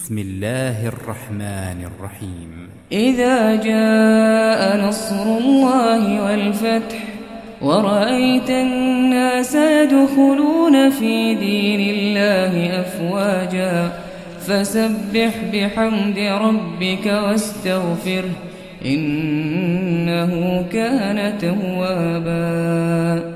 بسم الله الرحمن الرحيم إذا جاء نصر الله والفتح ورأيت الناس يدخلون في دين الله أفواجا فسبح بحمد ربك واستغفره إنه كان توابا.